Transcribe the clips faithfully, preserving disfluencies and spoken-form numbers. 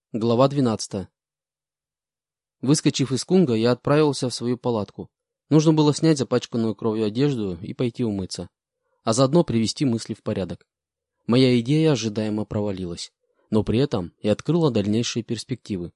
Глава двенадцатая. Выскочив из Кунга, я отправился в свою палатку. Нужно было снять запачканную кровью одежду и пойти умыться, а заодно привести мысли в порядок. Моя идея ожидаемо провалилась, но при этом и открыла дальнейшие перспективы.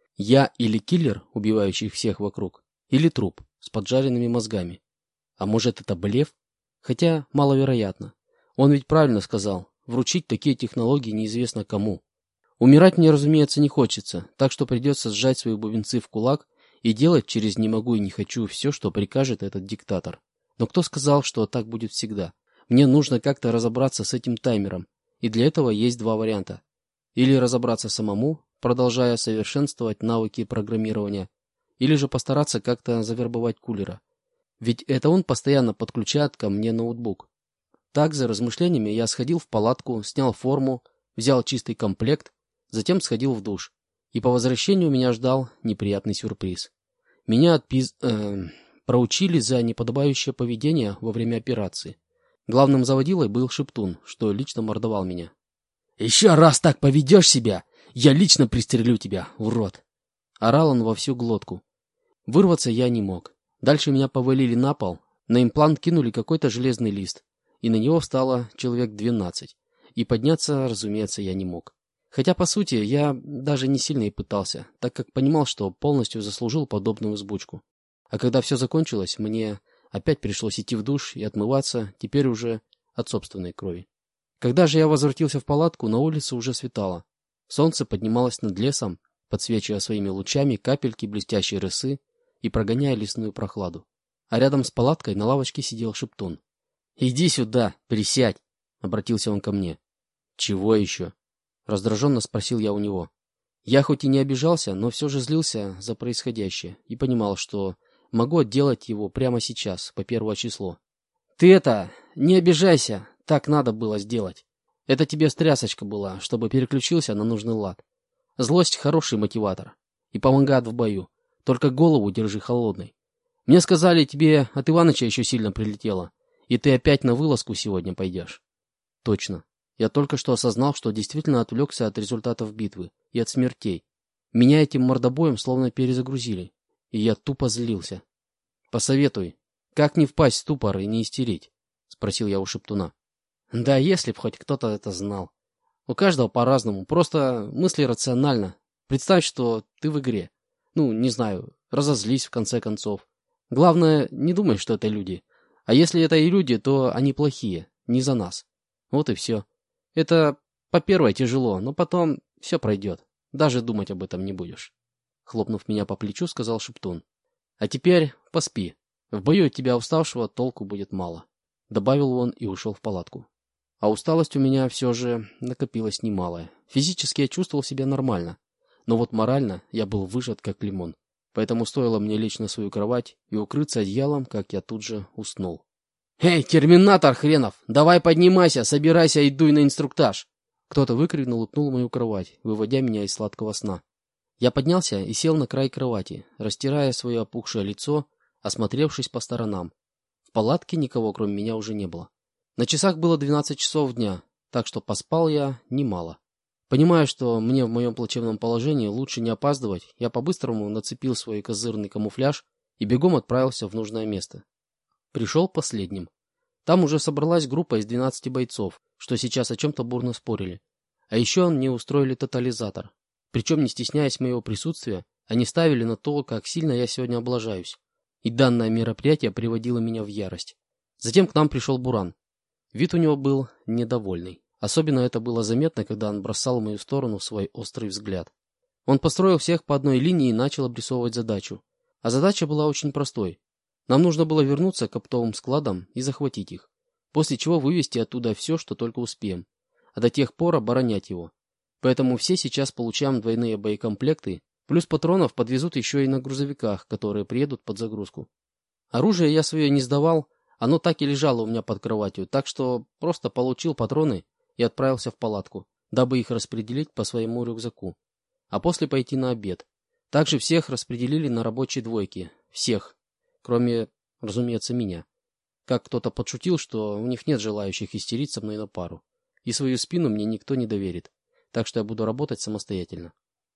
Я или киллер, убивающий всех вокруг, или труп с поджаренными мозгами. А может, это блеф? Хотя маловероятно. Он ведь правильно сказал, вручить такие технологии неизвестно кому. Умирать мне, разумеется, не хочется, так что придется сжать свои бубенцы в кулак и делать через «не могу» и «не хочу» все, что прикажет этот диктатор. Но кто сказал, что так будет всегда? Мне нужно как-то разобраться с этим таймером, и для этого есть два варианта. Или разобраться самому, продолжая совершенствовать навыки программирования, или же постараться как-то завербовать кулера. Ведь это он постоянно подключает ко мне ноутбук. Так, за размышлениями, я сходил в палатку, снял форму, взял чистый комплект, затем сходил в душ. И по возвращению меня ждал неприятный сюрприз. Меня отпиз... э, проучили за неподобающее поведение во время операции. Главным заводилой был Шептун, что лично мордовал меня. «Еще раз так поведешь себя, я лично пристрелю тебя, урод!» Орал он во всю глотку. Вырваться я не мог. Дальше меня повалили на пол, на имплант кинули какой-то железный лист, и на него встало человек двенадцать. И подняться, разумеется, я не мог. Хотя, по сути, я даже не сильно и пытался, так как понимал, что полностью заслужил подобную взбучку. А когда все закончилось, мне опять пришлось идти в душ и отмываться, теперь уже от собственной крови. Когда же я возвратился в палатку, на улице уже светало. Солнце поднималось над лесом, подсвечивая своими лучами капельки блестящей росы и прогоняя лесную прохладу. А рядом с палаткой на лавочке сидел Шептун. «Иди сюда, присядь!» — обратился он ко мне. «Чего еще?» — раздраженно спросил я у него. Я хоть и не обижался, но все же злился за происходящее и понимал, что могу отделать его прямо сейчас, по первое число. «Ты это, не обижайся, так надо было сделать. Это тебе стрясочка была, чтобы переключился на нужный лад. Злость — хороший мотиватор и помогает в бою, только голову держи холодной. Мне сказали, тебе от Иваныча еще сильно прилетело, и ты опять на вылазку сегодня пойдешь». Точно. Я только что осознал, что действительно отвлекся от результатов битвы и от смертей. Меня этим мордобоем словно перезагрузили, и я тупо злился. «Посоветуй, как не впасть в ступор и не истерить?» — спросил я у Шептуна. «Да если б хоть кто-то это знал. У каждого по-разному, просто мысли рационально. Представь, что ты в игре. Ну, не знаю, разозлись в конце концов. Главное, не думай, что это люди. А если это и люди, то они плохие, не за нас. Вот и все. Это по первой тяжело, но потом все пройдет. Даже думать об этом не будешь». Хлопнув меня по плечу, сказал Шептун. «А теперь поспи. В бою от тебя уставшего толку будет мало», — добавил он и ушел в палатку. А усталость у меня все же накопилась немалая. Физически я чувствовал себя нормально, но вот морально я был выжат как лимон. Поэтому стоило мне лечь на свою кровать и укрыться одеялом, как я тут же уснул. «Эй, терминатор хренов! Давай поднимайся, собирайся и дуй на инструктаж!» Кто-то выкрикнул и пнул мою кровать, выводя меня из сладкого сна. Я поднялся и сел на край кровати, растирая свое опухшее лицо, осмотревшись по сторонам. В палатке никого, кроме меня, уже не было. На часах было двенадцать часов дня, так что поспал я немало. Понимая, что мне в моем плачевном положении лучше не опаздывать, я по-быстрому нацепил свой козырный камуфляж и бегом отправился в нужное место. Пришел последним. Там уже собралась группа из двенадцати бойцов, что сейчас о чем-то бурно спорили. А еще мне устроили тотализатор. Причем, не стесняясь моего присутствия, они ставили на то, как сильно я сегодня облажаюсь. И данное мероприятие приводило меня в ярость. Затем к нам пришел Буран. Вид у него был недовольный. Особенно это было заметно, когда он бросал в мою сторону свой острый взгляд. Он построил всех по одной линии и начал обрисовывать задачу. А задача была очень простой. Нам нужно было вернуться к оптовым складам и захватить их, после чего вывести оттуда все, что только успеем, а до тех пор оборонять его. Поэтому все сейчас получаем двойные боекомплекты, плюс патронов подвезут еще и на грузовиках, которые приедут под загрузку. Оружие я свое не сдавал, оно так и лежало у меня под кроватью, так что просто получил патроны и отправился в палатку, дабы их распределить по своему рюкзаку, а после пойти на обед. Также всех распределили на рабочие двойки, всех. Кроме, разумеется, меня. Как кто-то подшутил, что у них нет желающих истерить со мной на пару. И свою спину мне никто не доверит. Так что я буду работать самостоятельно.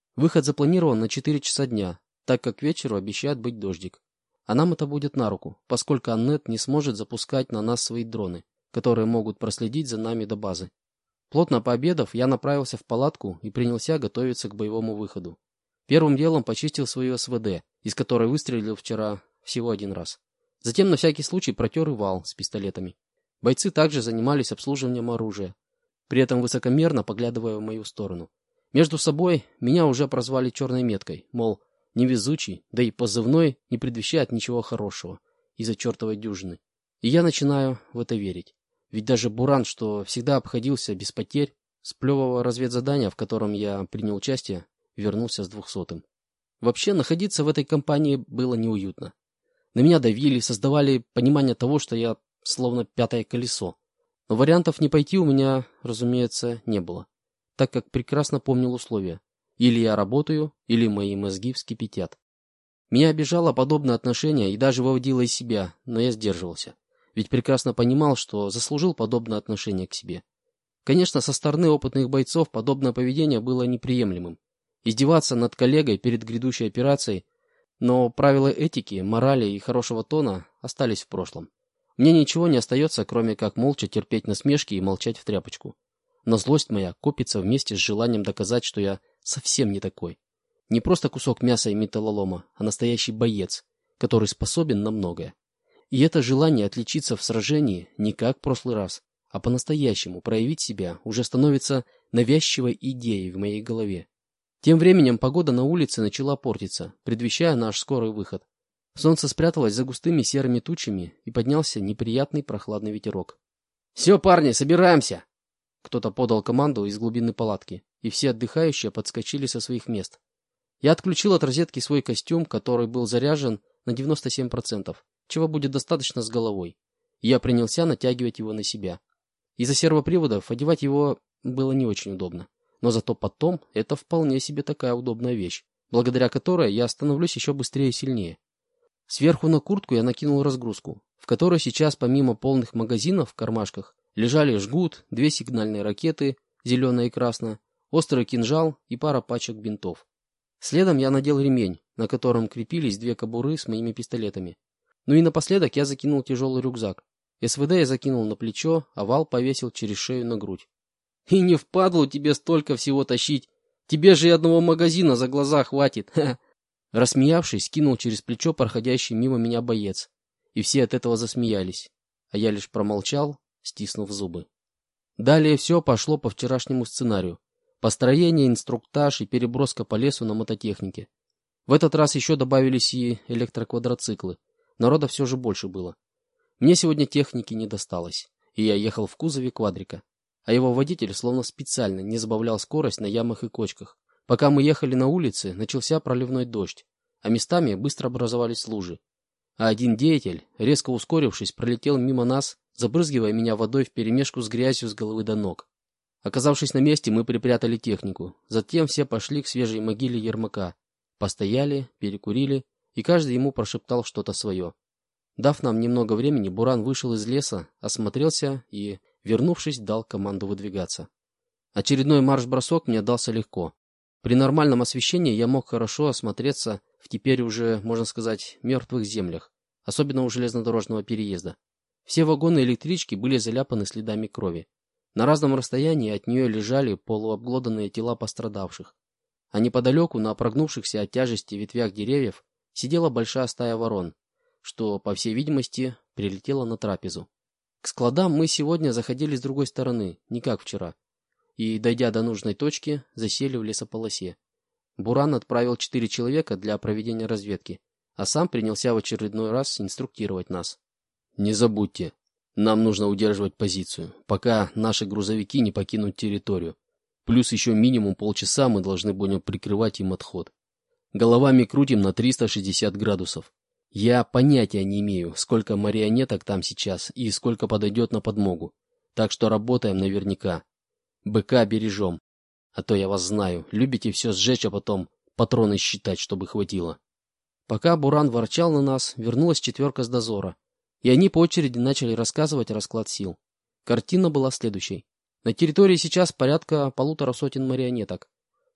Выход запланирован на четыре часа дня, так как к вечеру обещает быть дождик. А нам это будет на руку, поскольку Аннет не сможет запускать на нас свои дроны, которые могут проследить за нами до базы. Плотно пообедав, я направился в палатку и принялся готовиться к боевому выходу. Первым делом почистил свою СВД, из которой выстрелил вчера всего один раз. Затем на всякий случай протер и вал с пистолетами. Бойцы также занимались обслуживанием оружия, при этом высокомерно поглядывая в мою сторону. Между собой меня уже прозвали черной меткой, мол, невезучий, да и позывной не предвещает ничего хорошего из-за чертовой дюжины. И я начинаю в это верить. Ведь даже Буран, что всегда обходился без потерь, с плевого разведзадания, в котором я принял участие, вернулся с двухсотым. Вообще, находиться в этой компании было неуютно. На меня давили, создавали понимание того, что я словно пятое колесо. Но вариантов не пойти у меня, разумеется, не было, так как прекрасно помнил условия. Или я работаю, или мои мозги вскипятят. Меня обижало подобное отношение и даже выводило из себя, но я сдерживался. Ведь прекрасно понимал, что заслужил подобное отношение к себе. Конечно, со стороны опытных бойцов подобное поведение было неприемлемым. Издеваться над коллегой перед грядущей операцией, но правила этики, морали и хорошего тона остались в прошлом. Мне ничего не остается, кроме как молча терпеть насмешки и молчать в тряпочку. Но злость моя копится вместе с желанием доказать, что я совсем не такой. Не просто кусок мяса и металлолома, а настоящий боец, который способен на многое. И это желание отличиться в сражении не как в прошлый раз, а по-настоящему проявить себя уже становится навязчивой идеей в моей голове. Тем временем погода на улице начала портиться, предвещая наш скорый выход. Солнце спряталось за густыми серыми тучами, и поднялся неприятный прохладный ветерок. «Все, парни, собираемся!» Кто-то подал команду из глубины палатки, и все отдыхающие подскочили со своих мест. Я отключил от розетки свой костюм, который был заряжен на девяносто семь процентов, чего будет достаточно с головой. И я принялся натягивать его на себя. Из-за сервоприводов одевать его было не очень удобно. Но зато потом это вполне себе такая удобная вещь, благодаря которой я становлюсь еще быстрее и сильнее. Сверху на куртку я накинул разгрузку, в которой сейчас помимо полных магазинов в кармашках лежали жгут, две сигнальные ракеты, зеленая и красная, острый кинжал и пара пачек бинтов. Следом я надел ремень, на котором крепились две кобуры с моими пистолетами. Ну и напоследок я закинул тяжелый рюкзак. СВД я закинул на плечо, а вал повесил через шею на грудь. И не впадло тебе столько всего тащить. Тебе же и одного магазина за глаза хватит. Ха. Рассмеявшись, кинул через плечо проходящий мимо меня боец. И все от этого засмеялись. А я лишь промолчал, стиснув зубы. Далее все пошло по вчерашнему сценарию. Построение, инструктаж и переброска по лесу на мототехнике. В этот раз еще добавились и электроквадроциклы. Народа все же больше было. Мне сегодня техники не досталось, и я ехал в кузове квадрика. А его водитель словно специально не сбавлял скорость на ямах и кочках. Пока мы ехали на улице, начался проливной дождь, а местами быстро образовались лужи. А один деятель, резко ускорившись, пролетел мимо нас, забрызгивая меня водой вперемешку с грязью с головы до ног. Оказавшись на месте, мы припрятали технику. Затем все пошли к свежей могиле Ермака. Постояли, перекурили, и каждый ему прошептал что-то свое. Дав нам немного времени, Буран вышел из леса, осмотрелся и, вернувшись, дал команду выдвигаться. Очередной марш-бросок мне дался легко. При нормальном освещении я мог хорошо осмотреться в теперь уже, можно сказать, мертвых землях, особенно у железнодорожного переезда. Все вагоны электрички были заляпаны следами крови. На разном расстоянии от нее лежали полуобглоданные тела пострадавших. А неподалеку, на прогнувшихся от тяжести ветвях деревьев, сидела большая стая ворон, что, по всей видимости, прилетела на трапезу. К складам мы сегодня заходили с другой стороны, не как вчера, и, дойдя до нужной точки, засели в лесополосе. Буран отправил четыре человека для проведения разведки, а сам принялся в очередной раз инструктировать нас. «Не забудьте, нам нужно удерживать позицию, пока наши грузовики не покинут территорию. Плюс еще минимум полчаса мы должны будем прикрывать им отход. Головами крутим на триста шестьдесят градусов. Я понятия не имею, сколько марионеток там сейчас и сколько подойдет на подмогу. Так что работаем наверняка. Быка бережем. А то я вас знаю, любите все сжечь, а потом патроны считать, чтобы хватило». Пока Буран ворчал на нас, вернулась четверка с дозора. И они по очереди начали рассказывать расклад сил. Картина была следующей. На территории сейчас порядка полутора сотен марионеток.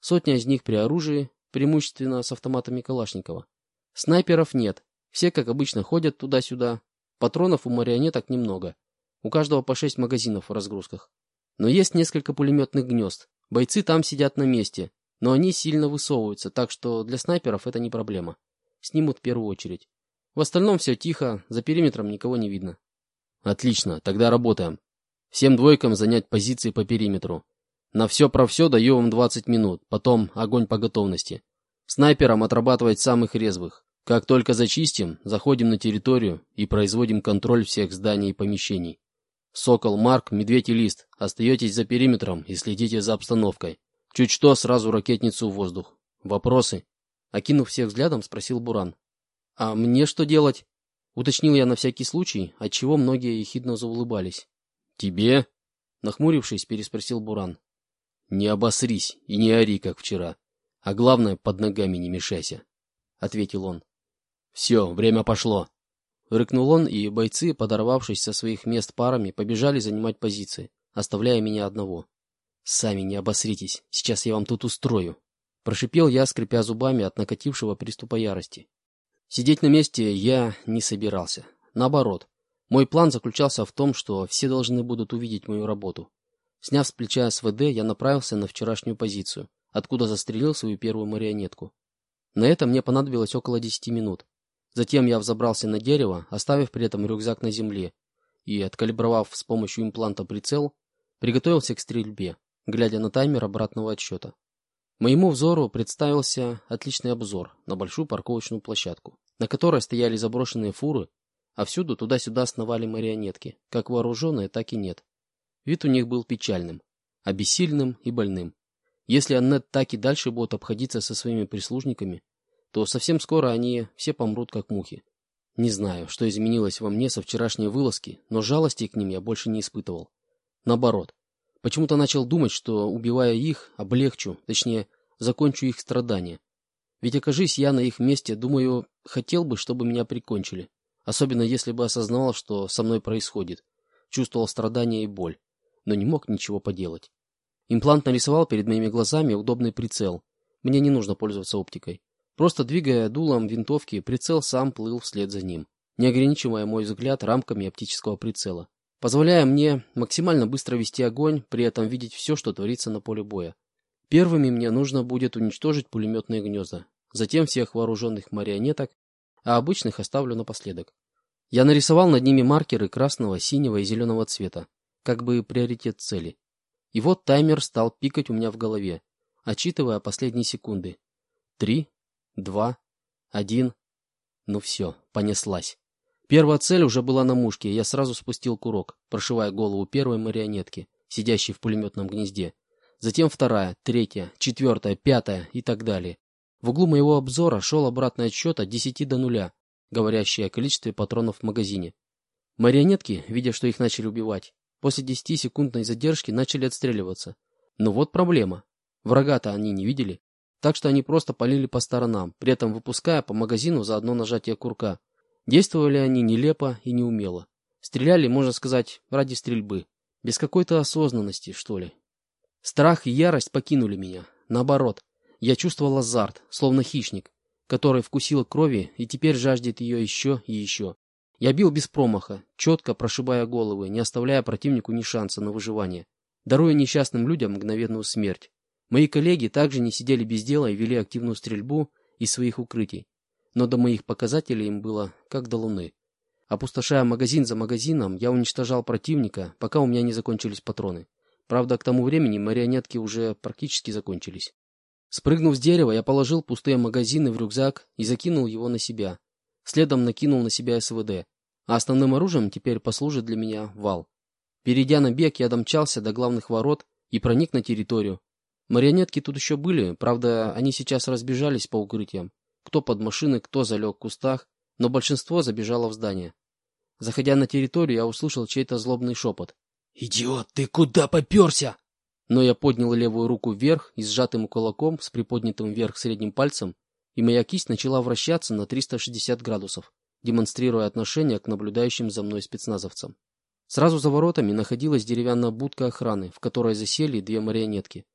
Сотня из них при оружии, преимущественно с автоматами Калашникова. Снайперов нет, все, как обычно, ходят туда-сюда. Патронов у марионеток немного. У каждого по шесть магазинов в разгрузках. Но есть несколько пулеметных гнезд. Бойцы там сидят на месте, но они сильно высовываются, так что для снайперов это не проблема. Снимут в первую очередь. В остальном все тихо, за периметром никого не видно. Отлично, тогда работаем. Всем двойкам занять позиции по периметру. На все про все даю вам двадцать минут, потом огонь по готовности. Снайперам отрабатывать самых резвых. Как только зачистим, заходим на территорию и производим контроль всех зданий и помещений. Сокол, Марк, Медведь и Лист, остаетесь за периметром и следите за обстановкой. Чуть что, сразу ракетницу в воздух. Вопросы? Окинув всех взглядом, спросил Буран. А мне что делать? Уточнил я на всякий случай, отчего многие ехидно заулыбались. Тебе? Нахмурившись, переспросил Буран. Не обосрись и не ори, как вчера. А главное, под ногами не мешайся, ответил он. Все, время пошло. Рыкнул он, и бойцы, подорвавшись со своих мест парами, побежали занимать позиции, оставляя меня одного. «Сами не обосритесь, сейчас я вам тут устрою», — прошипел я, скрипя зубами от накатившего приступа ярости. Сидеть на месте я не собирался. Наоборот, мой план заключался в том, что все должны будут увидеть мою работу. Сняв с плеча СВД, я направился на вчерашнюю позицию, откуда застрелил свою первую марионетку. На это мне понадобилось около десяти минут. Затем я взобрался на дерево, оставив при этом рюкзак на земле, и, откалибровав с помощью импланта прицел, приготовился к стрельбе, глядя на таймер обратного отсчета. Моему взору представился отличный обзор на большую парковочную площадку, на которой стояли заброшенные фуры, а всюду туда-сюда сновали марионетки, как вооруженные, так и нет. Вид у них был печальным, обессиленным и больным. Если Аннет так и дальше будет обходиться со своими прислужниками, то совсем скоро они все помрут, как мухи. Не знаю, что изменилось во мне со вчерашней вылазки, но жалости к ним я больше не испытывал. Наоборот, почему-то начал думать, что, убивая их, облегчу, точнее, закончу их страдания. Ведь, окажись я на их месте, думаю, хотел бы, чтобы меня прикончили. Особенно если бы осознавал, что со мной происходит. Чувствовал страдания и боль, но не мог ничего поделать. Имплант нарисовал перед моими глазами удобный прицел. Мне не нужно пользоваться оптикой. Просто двигая дулом винтовки, прицел сам плыл вслед за ним, не ограничивая мой взгляд рамками оптического прицела, позволяя мне максимально быстро вести огонь, при этом видеть все, что творится на поле боя. Первыми мне нужно будет уничтожить пулеметные гнезда, затем всех вооруженных марионеток, а обычных оставлю напоследок. Я нарисовал над ними маркеры красного, синего и зеленого цвета, как бы приоритет цели. И вот таймер стал пикать у меня в голове, отсчитывая последние секунды. Три. Два, один. Ну все, понеслась. Первая цель уже была на мушке, и я сразу спустил курок, прошивая голову первой марионетки, сидящей в пулеметном гнезде. Затем вторая, третья, четвертая, пятая и так далее. В углу моего обзора шел обратный отсчет от десяти до нуля, говорящий о количестве патронов в магазине. Марионетки, видя, что их начали убивать, после десятисекундной задержки начали отстреливаться. Но вот проблема. Врага-то они не видели. Так что они просто палили по сторонам, при этом выпуская по магазину за одно нажатие курка. Действовали они нелепо и неумело. Стреляли, можно сказать, ради стрельбы. Без какой-то осознанности, что ли. Страх и ярость покинули меня. Наоборот, я чувствовал азарт, словно хищник, который вкусил крови и теперь жаждет ее еще и еще. Я бил без промаха, четко прошибая головы, не оставляя противнику ни шанса на выживание, даруя несчастным людям мгновенную смерть. Мои коллеги также не сидели без дела и вели активную стрельбу из своих укрытий, но до моих показателей им было как до луны. Опустошая магазин за магазином, я уничтожал противника, пока у меня не закончились патроны. Правда, к тому времени марионетки уже практически закончились. Спрыгнув с дерева, я положил пустые магазины в рюкзак и закинул его на себя. Следом накинул на себя СВД, а основным оружием теперь послужит для меня вал. Перейдя на бег, я домчался до главных ворот и проник на территорию. Марионетки тут еще были, правда, они сейчас разбежались по укрытиям. Кто под машины, кто залег в кустах, но большинство забежало в здание. Заходя на территорию, я услышал чей-то злобный шепот. «Идиот, ты куда поперся?» Но я поднял левую руку вверх и сжатым кулаком с приподнятым вверх средним пальцем, и моя кисть начала вращаться на триста шестьдесят градусов, демонстрируя отношение к наблюдающим за мной спецназовцам. Сразу за воротами находилась деревянная будка охраны, в которой засели две марионетки.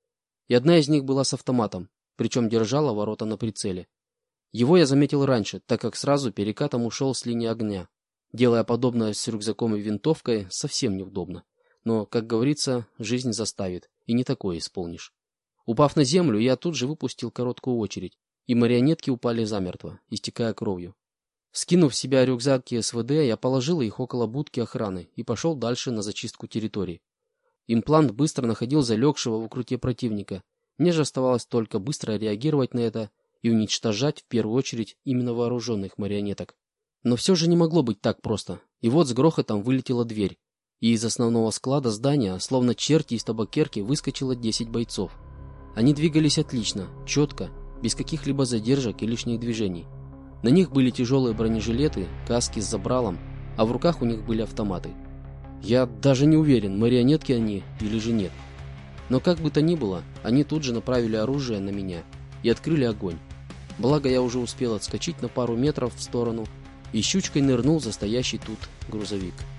И одна из них была с автоматом, причем держала ворота на прицеле. Его я заметил раньше, так как сразу перекатом ушел с линии огня. Делая подобное с рюкзаком и винтовкой, совсем неудобно. Но, как говорится, жизнь заставит, и не такое исполнишь. Упав на землю, я тут же выпустил короткую очередь, и марионетки упали замертво, истекая кровью. Скинув в себя рюкзак и СВД, я положил их около будки охраны и пошел дальше на зачистку территории. Имплант быстро находил залегшего в укрытие противника. Мне же оставалось только быстро реагировать на это и уничтожать в первую очередь именно вооруженных марионеток. Но все же не могло быть так просто. И вот с грохотом вылетела дверь, и из основного склада здания, словно черти из табакерки, выскочило десять бойцов. Они двигались отлично, четко, без каких-либо задержек и лишних движений. На них были тяжелые бронежилеты, каски с забралом, а в руках у них были автоматы. Я даже не уверен, марионетки они или же нет. Но как бы то ни было, они тут же направили оружие на меня и открыли огонь. Благо я уже успел отскочить на пару метров в сторону и щучкой нырнул за стоящий тут грузовик.